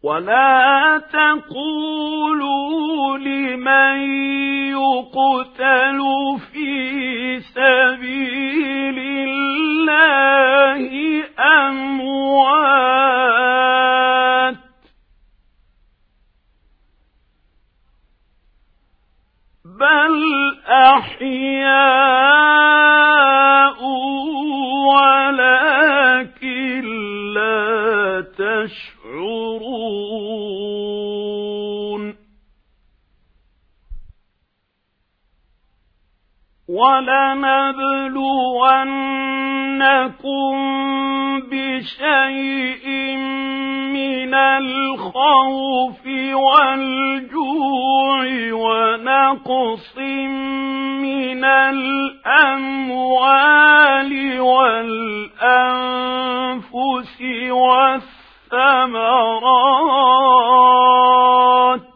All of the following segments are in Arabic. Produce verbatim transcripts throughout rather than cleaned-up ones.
ولا تقولوا لمن يقتل في سبيل الله أموات بل أحياء ولكن لا تشعرون ولنبلونكم بشيء من الخوف والجوع ونقص من الأموال والأنفس والثمرات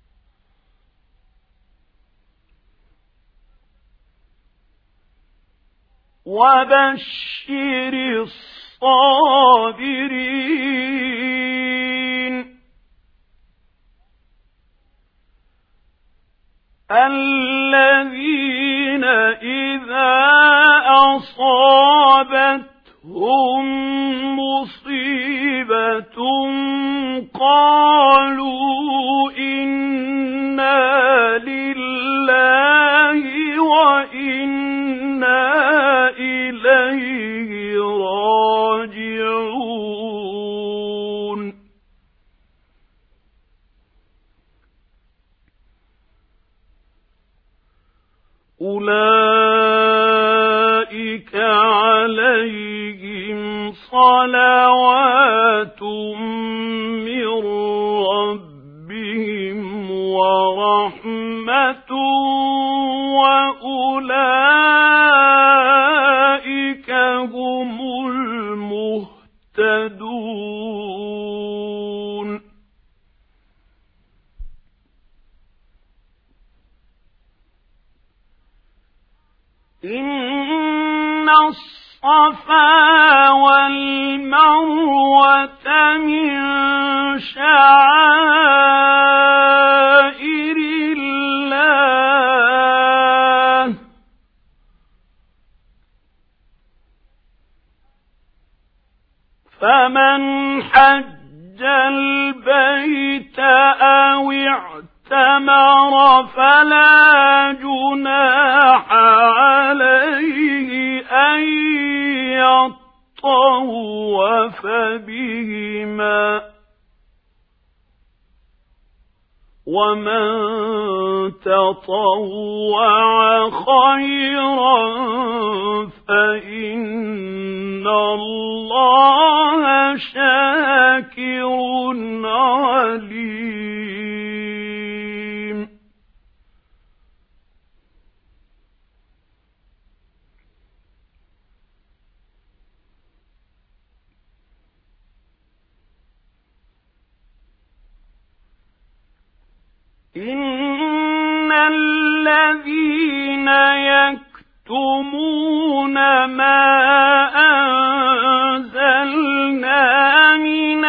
وبشر الصابرين الذين إذا أصابتهم مصيبة قالوا إنا لله وإنا إليه راجعون أولئك عليهم صلوات من ربهم ورحمة وأولئك هم المهتدون إن الصفا والمروة من شعائر الله فمن حج البيت أو اعتمر فلا جناح عليه أن يطوف بهما ومن تطوع خيرا فإن الله شاكر عليم إن الذين يكتمون ما أنزلنا من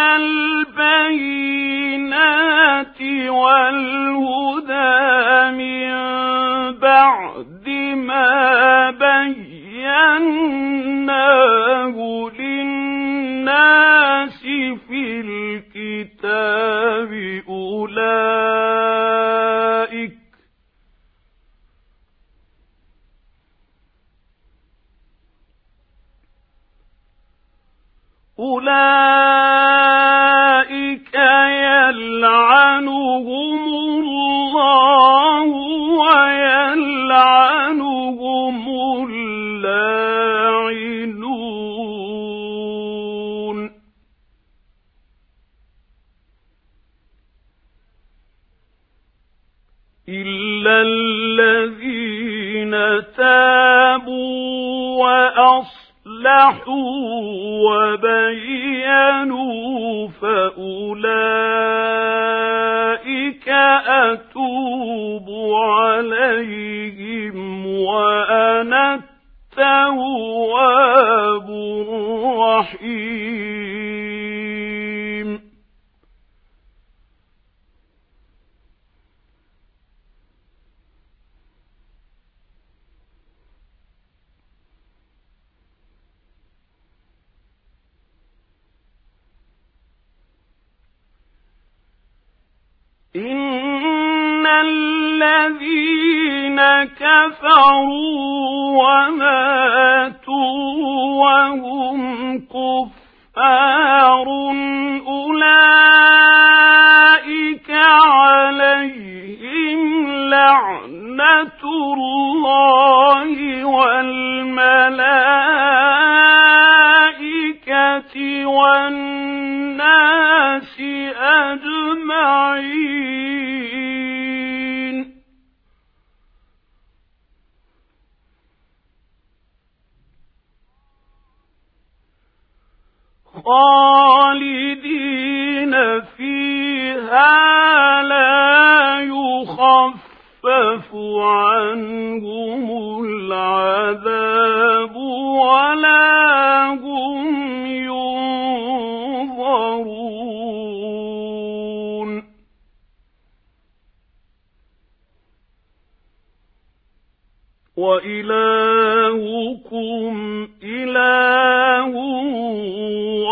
البينات والهدى من بعد ما بيناه للناس في الكتاب أولئك أولئك يلعنهم الله ويلعنهم اللاعنون إلا الذين تابوا وأصلحوا وبينوا فأولئك أتوب عليهم وأنا التواب الرحيم الذين كفروا وماتوا وهم كفار أولئك عليهم لعنة الله والملائكة والناس أجمعين. خالدين فيها لا يخفف عنهم العذاب ولا هم ينظرون. وإلهكم إله